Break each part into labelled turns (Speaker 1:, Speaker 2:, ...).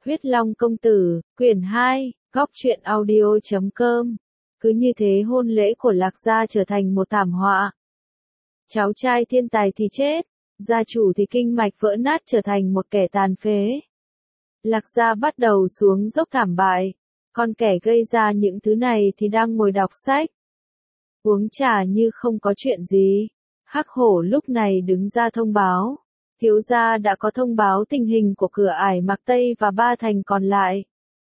Speaker 1: Huyết Long công tử, quyển 2, góc truyện audio.com. Cứ như thế hôn lễ của Lạc gia trở thành một thảm họa. Cháu trai thiên tài thì chết, gia chủ thì kinh mạch vỡ nát trở thành một kẻ tàn phế. Lạc gia bắt đầu xuống dốc thảm bại, còn kẻ gây ra những thứ này thì đang ngồi đọc sách, uống trà như không có chuyện gì. Hắc Hổ lúc này đứng ra thông báo, thiếu gia đã có thông báo tình hình của cửa ải Mạc Tây và ba thành còn lại.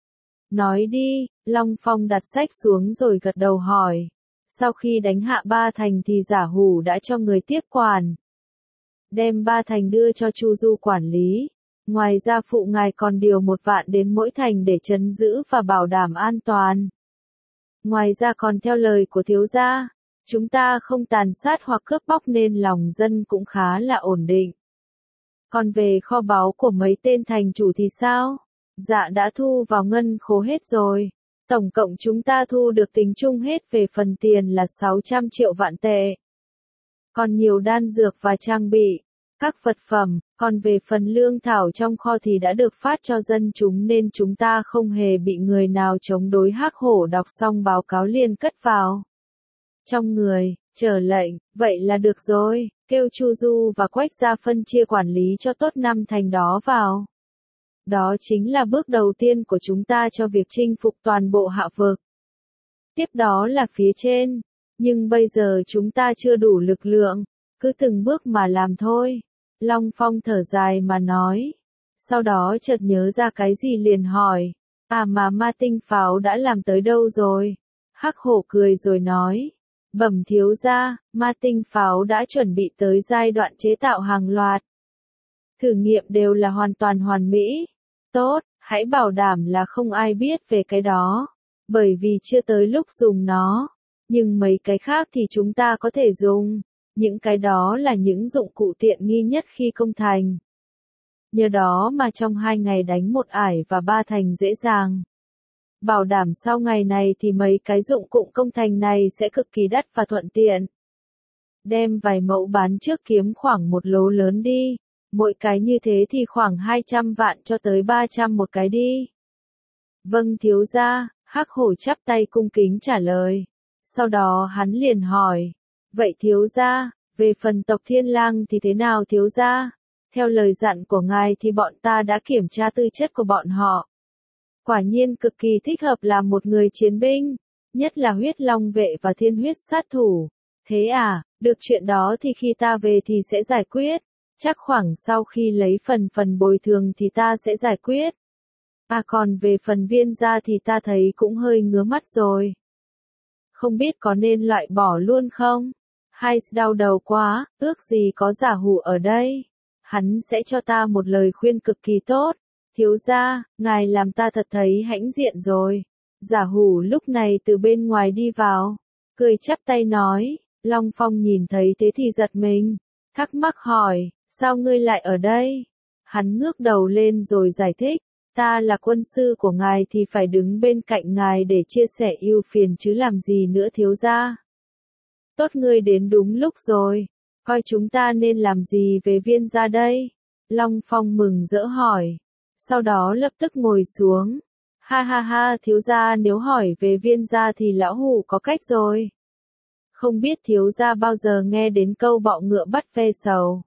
Speaker 1: Nói đi, Long Phong đặt sách xuống rồi gật đầu hỏi. Sau khi đánh hạ ba thành thì Giả Hủ đã cho người tiếp quản, đem ba thành đưa cho Chu Du quản lý. Ngoài ra phụ ngài còn điều 1 vạn đến mỗi thành để trấn giữ và bảo đảm an toàn. Ngoài ra còn theo lời của thiếu gia, chúng ta không tàn sát hoặc cướp bóc nên lòng dân cũng khá là ổn định. Còn về kho báu của mấy tên thành chủ thì sao? Dạ đã thu vào ngân khố hết rồi. Tổng cộng chúng ta thu được tính chung hết về phần tiền là 600 triệu vạn tệ. Còn nhiều đan dược và trang bị, các vật phẩm, còn về phần lương thảo trong kho thì đã được phát cho dân chúng nên chúng ta không hề bị người nào chống đối. Hắc Hổ đọc xong báo cáo liền cất vào trong người, chờ lệnh, vậy là được rồi, kêu Chu Du và Quách gia phân chia quản lý cho tốt 5 thành đó vào. Đó chính là bước đầu tiên của chúng ta cho việc chinh phục toàn bộ hạ vực. Tiếp đó là phía trên, nhưng bây giờ chúng ta chưa đủ lực lượng, cứ từng bước mà làm thôi. Long Phong thở dài mà nói, sau đó chợt nhớ ra cái gì liền hỏi, mà ma tinh pháo đã làm tới đâu rồi? Hắc Hổ cười rồi nói, bẩm thiếu gia, ma tinh pháo đã chuẩn bị tới giai đoạn chế tạo hàng loạt. Thử nghiệm đều là hoàn toàn hoàn mỹ. Tốt, hãy bảo đảm là không ai biết về cái đó, bởi vì chưa tới lúc dùng nó. Nhưng mấy cái khác thì chúng ta có thể dùng. Những cái đó là những dụng cụ tiện nghi nhất khi công thành. Nhờ đó mà trong 2 ngày đánh 1 ải và 3 thành dễ dàng. Bảo đảm sau ngày này thì mấy cái dụng cụ công thành này sẽ cực kỳ đắt và thuận tiện. Đem vài mẫu bán trước kiếm khoảng 1 lô lớn đi. Mỗi cái như thế thì khoảng 200 vạn cho tới 300 một cái đi. Vâng thiếu gia, Hắc Hổ chắp tay cung kính trả lời. Sau đó hắn liền hỏi, vậy thiếu gia, về phần tộc Thiên Lang thì thế nào thiếu gia? Theo lời dặn của ngài thì bọn ta đã kiểm tra tư chất của bọn họ. Quả nhiên cực kỳ thích hợp làm một người chiến binh, nhất là huyết long vệ và thiên huyết sát thủ. Thế à, được chuyện đó thì khi ta về thì sẽ giải quyết. Chắc khoảng sau khi lấy phần bồi thường thì ta sẽ giải quyết. Còn về phần Viên gia thì ta thấy cũng hơi ngứa mắt rồi. Không biết có nên loại bỏ luôn không? Hay đau đầu quá, ước gì có Giả Hủ ở đây. Hắn sẽ cho ta một lời khuyên cực kỳ tốt. Thiếu gia, ngài làm ta thật thấy hãnh diện rồi. Giả Hủ lúc này từ bên ngoài đi vào, cười chắp tay nói. Long Phong nhìn thấy thế thì giật mình, thắc mắc hỏi, sao ngươi lại ở đây? Hắn ngước đầu lên rồi giải thích, ta là quân sư của ngài thì phải đứng bên cạnh ngài để chia sẻ ưu phiền chứ làm gì nữa thiếu gia. Tốt ngươi đến đúng lúc rồi, coi chúng ta nên làm gì về Viên gia đây? Long Phong mừng rỡ hỏi, sau đó lập tức ngồi xuống. Ha ha ha thiếu gia nếu hỏi về Viên gia thì lão hủ có cách rồi. Không biết thiếu gia bao giờ nghe đến câu bọ ngựa bắt ve sầu,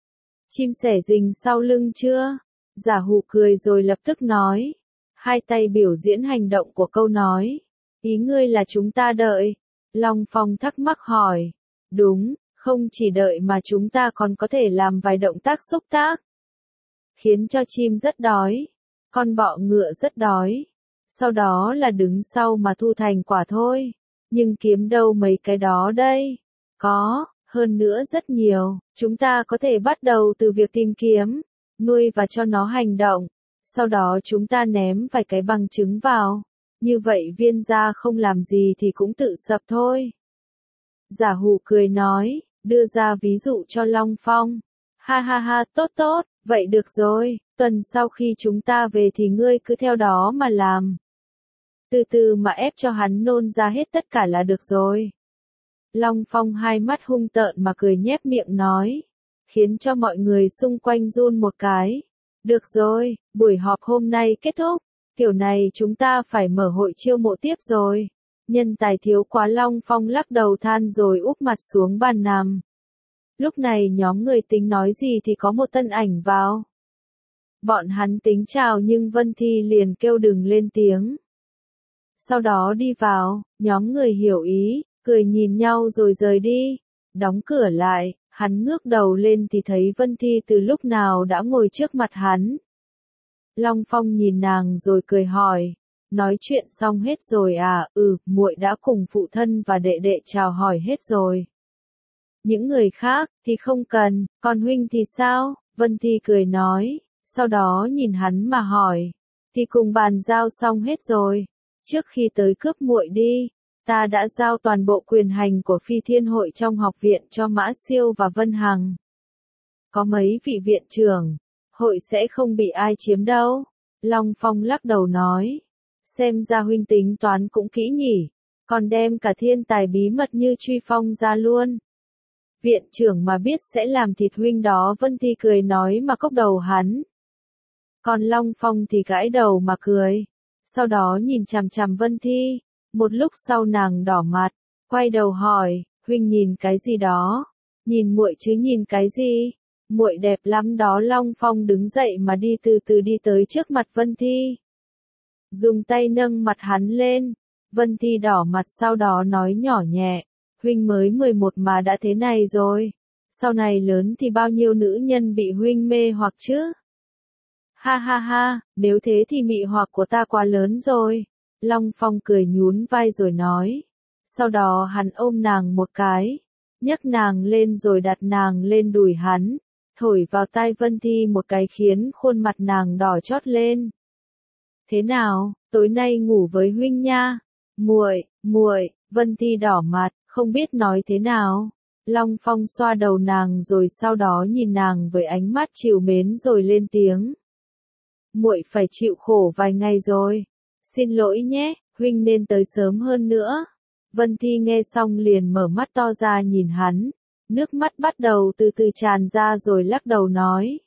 Speaker 1: chim sẻ rình sau lưng chưa? Giả Hủ cười rồi lập tức nói, hai tay biểu diễn hành động của câu nói. Ý ngươi là chúng ta đợi? Long Phong thắc mắc hỏi. Đúng, không chỉ đợi mà chúng ta còn có thể làm vài động tác xúc tác, khiến cho chim rất đói, con bọ ngựa rất đói. Sau đó là đứng sau mà thu thành quả thôi. Nhưng kiếm đâu mấy cái đó đây? Có, hơn nữa rất nhiều. Chúng ta có thể bắt đầu từ việc tìm kiếm, nuôi và cho nó hành động. Sau đó chúng ta ném vài cái bằng chứng vào. Như vậy Viên gia không làm gì thì cũng tự sập thôi. Giả Hủ cười nói, đưa ra ví dụ cho Long Phong. Ha ha ha, tốt tốt, vậy được rồi, tuần sau khi chúng ta về thì ngươi cứ theo đó mà làm. Từ từ mà ép cho hắn nôn ra hết tất cả là được rồi. Long Phong hai mắt hung tợn mà cười nhếch miệng nói, khiến cho mọi người xung quanh run một cái. Được rồi, buổi họp hôm nay kết thúc. Kiểu này chúng ta phải mở hội chiêu mộ tiếp rồi. Nhân tài thiếu quá, Long Phong lắc đầu than rồi úp mặt xuống bàn nằm. Lúc này nhóm người tính nói gì thì có một thân ảnh vào. Bọn hắn tính chào nhưng Vân Thi liền kêu đừng lên tiếng. Sau đó đi vào, nhóm người hiểu ý, cười nhìn nhau rồi rời đi. Đóng cửa lại, hắn ngước đầu lên thì thấy Vân Thi từ lúc nào đã ngồi trước mặt hắn. Long Phong nhìn nàng rồi cười hỏi, nói chuyện xong hết rồi à? Muội đã cùng phụ thân và đệ đệ chào hỏi hết rồi. Những người khác thì không cần, còn huynh thì sao? Vân Thi cười nói, sau đó nhìn hắn mà hỏi, thì cùng bàn giao xong hết rồi. Trước khi tới cướp muội đi, ta đã giao toàn bộ quyền hành của Phi Thiên Hội trong học viện cho Mã Siêu và Vân Hằng. Có mấy vị viện trưởng, hội sẽ không bị ai chiếm đâu. Long Phong lắc đầu nói, xem ra huynh tính toán cũng kỹ nhỉ, còn đem cả thiên tài bí mật như Truy Phong ra luôn. Viện trưởng mà biết sẽ làm thịt huynh đó. Vân Thi cười nói mà cốc đầu hắn. Còn Long Phong thì gãi đầu mà cười. Sau đó nhìn chằm chằm Vân Thi. Một lúc sau nàng đỏ mặt, quay đầu hỏi, huynh nhìn cái gì đó? Nhìn muội chứ nhìn cái gì? Muội đẹp lắm đó. Long Phong đứng dậy mà đi từ từ đi tới trước mặt Vân Thi. Dùng tay nâng mặt hắn lên. Vân Thi đỏ mặt sau đó nói nhỏ nhẹ, huynh mới 11 mà đã thế này rồi. Sau này lớn thì bao nhiêu nữ nhân bị huynh mê hoặc chứ? Ha ha ha, nếu thế thì mị hoặc của ta quá lớn rồi. Long Phong cười nhún vai rồi nói. Sau đó hắn ôm nàng một cái, nhấc nàng lên rồi đặt nàng lên đùi hắn, thổi vào tai Vân Thi một cái khiến khuôn mặt nàng đỏ chót lên. Thế nào, tối nay ngủ với huynh nha? Muội, Vân Thi đỏ mặt, không biết nói thế nào. Long Phong xoa đầu nàng rồi sau đó nhìn nàng với ánh mắt trìu mến rồi lên tiếng. Muội phải chịu khổ vài ngày rồi. Xin lỗi nhé, huynh nên tới sớm hơn nữa. Vân Thi nghe xong liền mở mắt to ra nhìn hắn, nước mắt bắt đầu từ từ tràn ra rồi lắc đầu nói.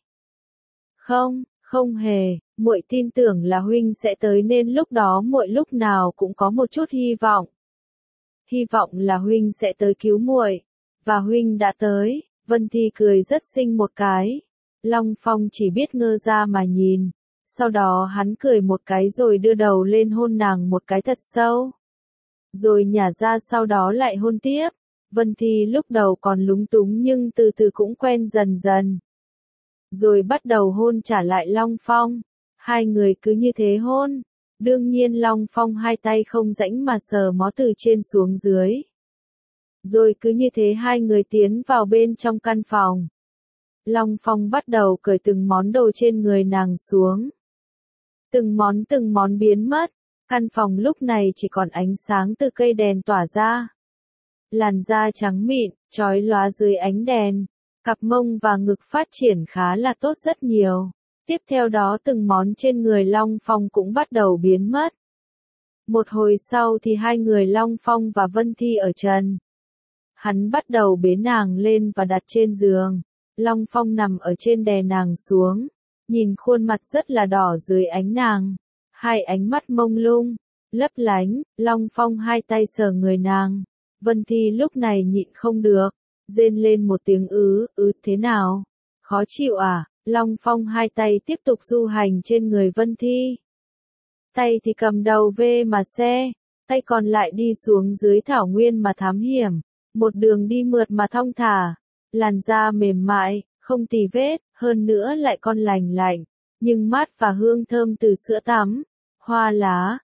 Speaker 1: Không hề, muội tin tưởng là huynh sẽ tới nên lúc đó muội lúc nào cũng có một chút hy vọng. Hy vọng là huynh sẽ tới cứu muội, và huynh đã tới. Vân Thi cười rất xinh một cái. Long Phong chỉ biết ngơ ra mà nhìn. Sau đó hắn cười một cái rồi đưa đầu lên hôn nàng một cái thật sâu. Rồi nhả ra sau đó lại hôn tiếp. Vân Thi lúc đầu còn lúng túng nhưng từ từ cũng quen dần dần. Rồi bắt đầu hôn trả lại Long Phong. Hai người cứ như thế hôn. Đương nhiên Long Phong hai tay không rãnh mà sờ mó từ trên xuống dưới. Rồi cứ như thế hai người tiến vào bên trong căn phòng. Long Phong bắt đầu cởi từng món đồ trên người nàng xuống. Từng món biến mất. Căn phòng lúc này chỉ còn ánh sáng từ cây đèn tỏa ra. Làn da trắng mịn, chói lóa dưới ánh đèn. Cặp mông và ngực phát triển khá là tốt rất nhiều. Tiếp theo đó từng món trên người Long Phong cũng bắt đầu biến mất. Một hồi sau thì hai người Long Phong và Vân Thi ở trần. Hắn bắt đầu bế nàng lên và đặt trên giường. Long Phong nằm ở trên đè nàng xuống. Nhìn khuôn mặt rất là đỏ dưới ánh nàng. Hai ánh mắt mông lung, lấp lánh. Long Phong hai tay sờ người nàng. Vân Thi lúc này nhịn không được. Rên lên một tiếng thế nào? Khó chịu à? Long Phong hai tay tiếp tục du hành trên người Vân Thi. Tay thì cầm đầu về mà xe, tay còn lại đi xuống dưới thảo nguyên mà thám hiểm. Một đường đi mượt mà thong thả, làn da mềm mại, không tì vết, hơn nữa lại còn lành lạnh, nhưng mát và hương thơm từ sữa tắm, hoa lá,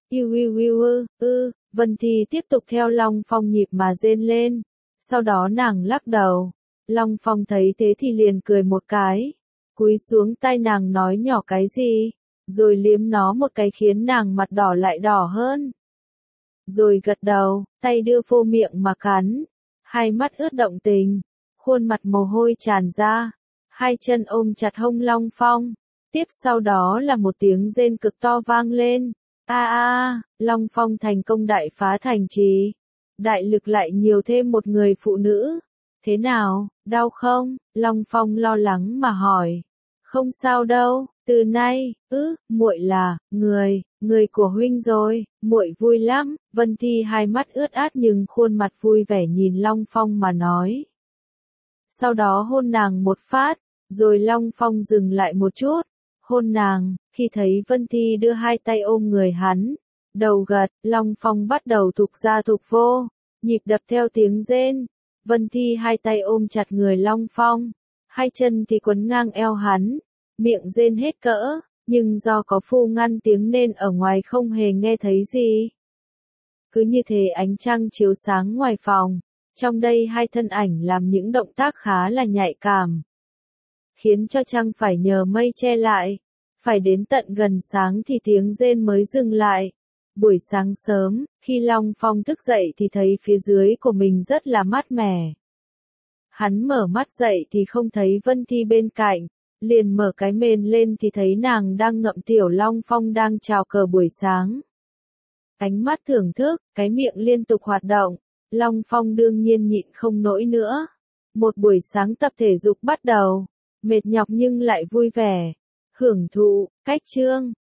Speaker 1: Vân Thi tiếp tục theo Long Phong nhịp mà rên lên. Sau đó nàng lắc đầu. Long Phong thấy thế thì liền cười một cái, cúi xuống tai nàng nói nhỏ cái gì, rồi liếm nó một cái khiến nàng mặt đỏ lại đỏ hơn. Rồi gật đầu, tay đưa vô miệng mà cắn, hai mắt ướt động tình, khuôn mặt mồ hôi tràn ra, hai chân ôm chặt hông Long Phong. Tiếp sau đó là một tiếng rên cực to vang lên. Long Phong thành công đại phá thành trì. Đại lực lại nhiều thêm một người phụ nữ. Thế nào, đau không? Long Phong lo lắng mà hỏi. Không sao đâu, từ nay, muội là, người của huynh rồi, muội vui lắm, Vân Thi hai mắt ướt át nhưng khuôn mặt vui vẻ nhìn Long Phong mà nói. Sau đó hôn nàng một phát, rồi Long Phong dừng lại một chút, hôn nàng, khi thấy Vân Thi đưa hai tay ôm người hắn, đầu gật, Long Phong bắt đầu thục ra thục vô, nhịp đập theo tiếng rên, Vân Thi hai tay ôm chặt người Long Phong, hai chân thì quấn ngang eo hắn, miệng rên hết cỡ, nhưng do có phu ngăn tiếng nên ở ngoài không hề nghe thấy gì. Cứ như thế ánh trăng chiếu sáng ngoài phòng, trong đây hai thân ảnh làm những động tác khá là nhạy cảm, khiến cho trăng phải nhờ mây che lại, phải đến tận gần sáng thì tiếng rên mới dừng lại. Buổi sáng sớm, khi Long Phong thức dậy thì thấy phía dưới của mình rất là mát mẻ. Hắn mở mắt dậy thì không thấy Vân Thi bên cạnh, liền mở cái mền lên thì thấy nàng đang ngậm tiểu Long Phong đang chào cờ buổi sáng. Ánh mắt thưởng thức, cái miệng liên tục hoạt động, Long Phong đương nhiên nhịn không nổi nữa. Một buổi sáng tập thể dục bắt đầu, mệt nhọc nhưng lại vui vẻ, hưởng thụ, cách chương.